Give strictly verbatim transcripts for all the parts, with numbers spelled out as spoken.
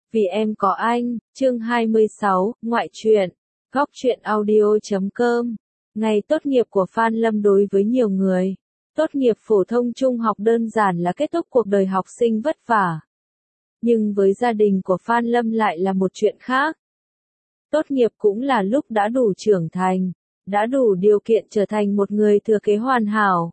Vì em có anh, chương hai mươi sáu, ngoại truyện, góc truyện audio chấm com. Ngày tốt nghiệp của Phan Lâm đối với nhiều người, tốt nghiệp phổ thông trung học đơn giản là kết thúc cuộc đời học sinh vất vả. Nhưng với gia đình của Phan Lâm lại là một chuyện khác. Tốt nghiệp cũng là lúc đã đủ trưởng thành, đã đủ điều kiện trở thành một người thừa kế hoàn hảo.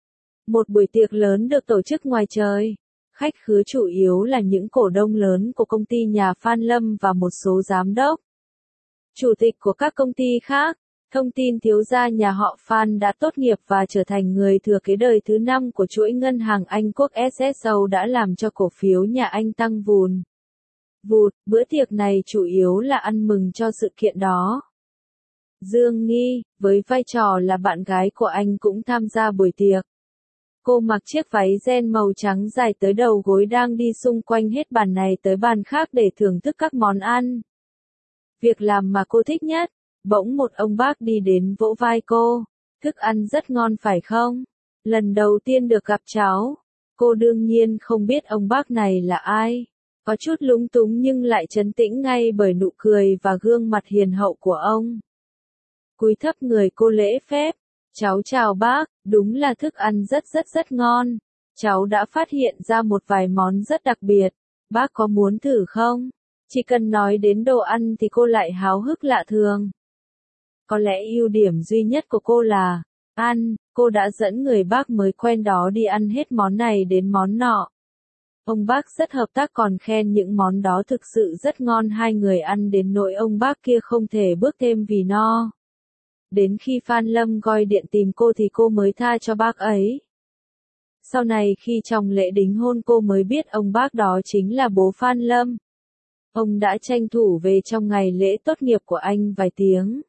Một buổi tiệc lớn được tổ chức ngoài trời. Khách khứa chủ yếu là những cổ đông lớn của công ty nhà Phan Lâm và một số giám đốc, chủ tịch của các công ty khác. Thông tin thiếu gia nhà họ Phan đã tốt nghiệp và trở thành người thừa kế đời thứ năm của chuỗi ngân hàng Anh Quốc ét ét o đã làm cho cổ phiếu nhà Anh tăng vùn vụt. Bữa tiệc này chủ yếu là ăn mừng cho sự kiện đó. Dương Nghi, với vai trò là bạn gái của anh cũng tham gia buổi tiệc. Cô mặc chiếc váy ren màu trắng dài tới đầu gối đang đi xung quanh hết bàn này tới bàn khác để thưởng thức các món ăn. Việc làm mà cô thích nhất. Bỗng một ông bác đi đến vỗ vai cô. Thức ăn rất ngon phải không? Lần đầu tiên được gặp cháu. Cô đương nhiên không biết ông bác này là ai. Có chút lúng túng nhưng lại trấn tĩnh ngay bởi nụ cười và gương mặt hiền hậu của ông. Cúi thấp người cô lễ phép. Cháu chào bác, đúng là thức ăn rất rất rất ngon. Cháu đã phát hiện ra một vài món rất đặc biệt. Bác có muốn thử không? Chỉ cần nói đến đồ ăn thì cô lại háo hức lạ thường. Có lẽ ưu điểm duy nhất của cô là ăn. Cô đã dẫn người bác mới quen đó đi ăn hết món này đến món nọ. Ông bác rất hợp tác còn khen những món đó thực sự rất ngon. Hai người ăn đến nỗi ông bác kia không thể bước thêm vì no. Đến khi Phan Lâm gọi điện tìm cô thì cô mới tha cho bác ấy. Sau này khi trong lễ đính hôn cô mới biết ông bác đó chính là bố Phan Lâm. Ông đã tranh thủ về trong ngày lễ tốt nghiệp của anh vài tiếng.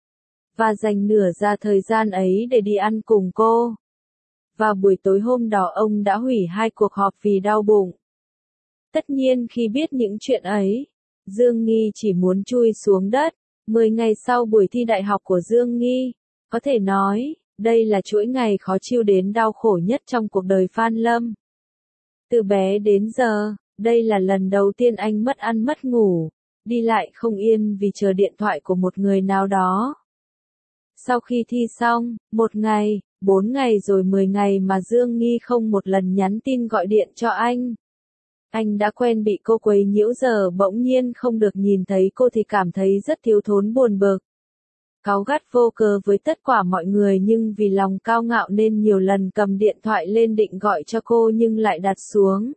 Và dành nửa ra thời gian ấy để đi ăn cùng cô. Và buổi tối hôm đó ông đã hủy hai cuộc họp vì đau bụng. Tất nhiên khi biết những chuyện ấy, Dương Nghi chỉ muốn chui xuống đất. Mười ngày sau buổi thi đại học của Dương Nghi, có thể nói, đây là chuỗi ngày khó chịu đến đau khổ nhất trong cuộc đời Phan Lâm. Từ bé đến giờ, đây là lần đầu tiên anh mất ăn mất ngủ, đi lại không yên vì chờ điện thoại của một người nào đó. Sau khi thi xong, một ngày, bốn ngày rồi mười ngày mà Dương Nghi không một lần nhắn tin gọi điện cho anh. Anh đã quen bị cô quấy nhiễu giờ bỗng nhiên không được nhìn thấy cô thì cảm thấy rất thiếu thốn buồn bực. Cáu gắt vô cớ với tất cả mọi người nhưng vì lòng cao ngạo nên nhiều lần cầm điện thoại lên định gọi cho cô nhưng lại đặt xuống.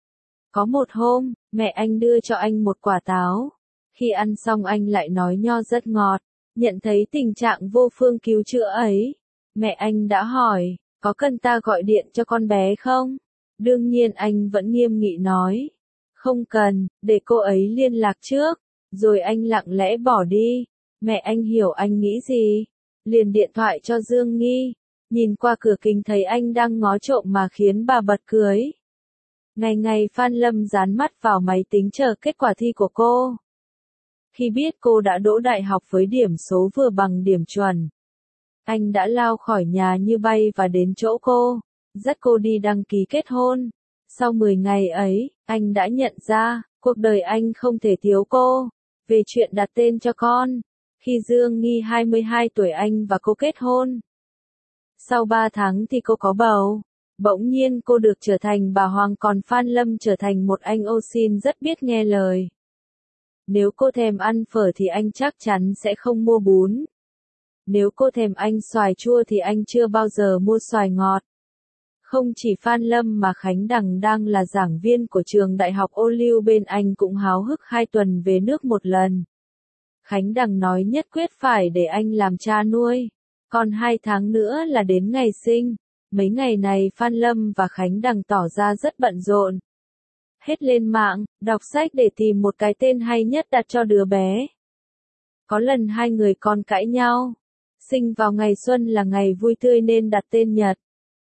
Có một hôm, mẹ anh đưa cho anh một quả táo. Khi ăn xong anh lại nói nho rất ngọt. Nhận thấy tình trạng vô phương cứu chữa ấy, mẹ anh đã hỏi, có cần ta gọi điện cho con bé không? Đương nhiên anh vẫn nghiêm nghị nói, không cần, để cô ấy liên lạc trước, rồi anh lặng lẽ bỏ đi. Mẹ anh hiểu anh nghĩ gì, liền điện thoại cho Dương Nghi, nhìn qua cửa kính thấy anh đang ngó trộm mà khiến bà bật cười. Ngày ngày Phan Lâm dán mắt vào máy tính chờ kết quả thi của cô. Khi biết cô đã đỗ đại học với điểm số vừa bằng điểm chuẩn, anh đã lao khỏi nhà như bay và đến chỗ cô, dắt cô đi đăng ký kết hôn. Sau mười ngày ấy, anh đã nhận ra, cuộc đời anh không thể thiếu cô. Về chuyện đặt tên cho con, khi Dương Nghi hai mươi hai tuổi anh và cô kết hôn. Sau ba tháng thì cô có bầu. Bỗng nhiên cô được trở thành bà Hoàng còn Phan Lâm trở thành một anh ô xin rất biết nghe lời. Nếu cô thèm ăn phở thì anh chắc chắn sẽ không mua bún. Nếu cô thèm anh xoài chua thì anh chưa bao giờ mua xoài ngọt. Không chỉ Phan Lâm mà Khánh Đằng đang là giảng viên của trường đại học ô liu bên anh cũng háo hức hai tuần về nước một lần. Khánh Đằng nói nhất quyết phải để anh làm cha nuôi. Còn hai tháng nữa là đến ngày sinh. Mấy ngày này Phan Lâm và Khánh Đằng tỏ ra rất bận rộn. Hết lên mạng, đọc sách để tìm một cái tên hay nhất đặt cho đứa bé. Có lần hai người con cãi nhau. Sinh vào ngày xuân là ngày vui tươi nên đặt tên Nhật.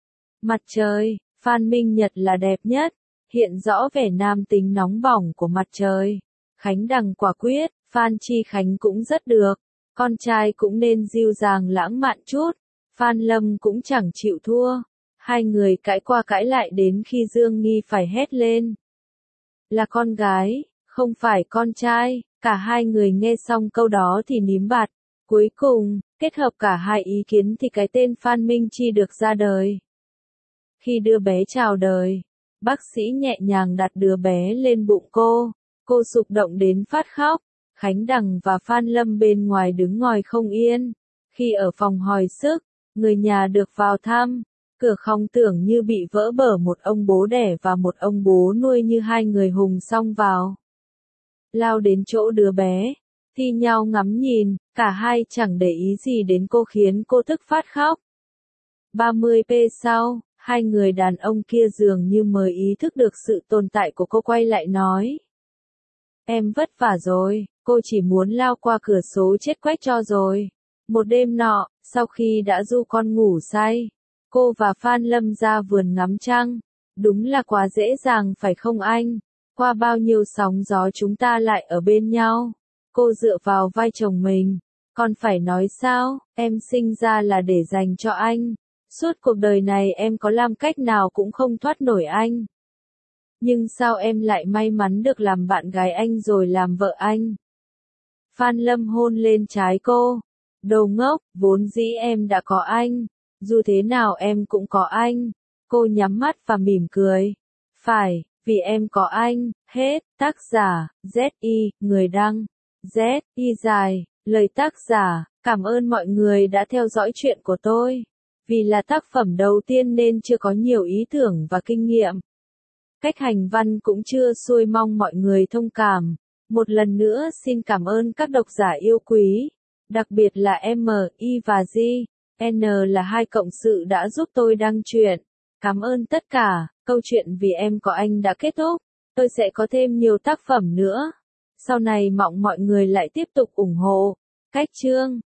Mặt trời, Phan Minh Nhật là đẹp nhất, hiện rõ vẻ nam tính nóng bỏng của mặt trời. Khánh Đằng quả quyết, Phan Chi Khánh cũng rất được, con trai cũng nên dịu dàng lãng mạn chút. Phan Lâm cũng chẳng chịu thua. Hai người cãi qua cãi lại đến khi Dương Nghi phải hét lên. Là con gái, không phải con trai. Cả hai người nghe xong câu đó thì nín bặt. Cuối cùng, kết hợp cả hai ý kiến thì cái tên Phan Minh Chi được ra đời. Khi đứa bé chào đời, bác sĩ nhẹ nhàng đặt đứa bé lên bụng cô. Cô xúc động đến phát khóc. Khánh Đằng và Phan Lâm bên ngoài đứng ngồi không yên. Khi ở phòng hồi sức, người nhà được vào thăm. Cửa không tưởng như bị vỡ bở, một ông bố đẻ và một ông bố nuôi như hai người hùng xông vào. Lao đến chỗ đứa bé, thi nhau ngắm nhìn, cả hai chẳng để ý gì đến cô khiến cô tức phát khóc. ba mươi phút sau, hai người đàn ông kia dường như mới ý thức được sự tồn tại của cô, quay lại nói. Em vất vả rồi, cô chỉ muốn lao qua cửa sổ chết quách cho rồi. Một đêm nọ, sau khi đã du con ngủ say, cô và Phan Lâm ra vườn ngắm trăng. Đúng là quá dễ dàng phải không anh? Qua bao nhiêu sóng gió chúng ta lại ở bên nhau. Cô dựa vào vai chồng mình. Còn phải nói sao, em sinh ra là để dành cho anh. Suốt cuộc đời này em có làm cách nào cũng không thoát nổi anh. Nhưng sao em lại may mắn được làm bạn gái anh rồi làm vợ anh? Phan Lâm hôn lên trái cô. Đồ ngốc, vốn dĩ em đã có anh. Dù thế nào em cũng có anh. Cô nhắm mắt và mỉm cười. Phải, vì em có anh, hết. Tác giả, Z I, người đăng, Z I dài, lời tác giả, cảm ơn mọi người đã theo dõi chuyện của tôi. Vì là tác phẩm đầu tiên nên chưa có nhiều ý tưởng và kinh nghiệm. Cách hành văn cũng chưa xuôi, mong mọi người thông cảm. Một lần nữa xin cảm ơn các độc giả yêu quý, đặc biệt là M, I và G, N là hai cộng sự đã giúp tôi đăng truyện. Cảm ơn tất cả, câu chuyện Vì Em Có Anh đã kết thúc. Tôi sẽ có thêm nhiều tác phẩm nữa. Sau này mong mọi người lại tiếp tục ủng hộ. Cách chương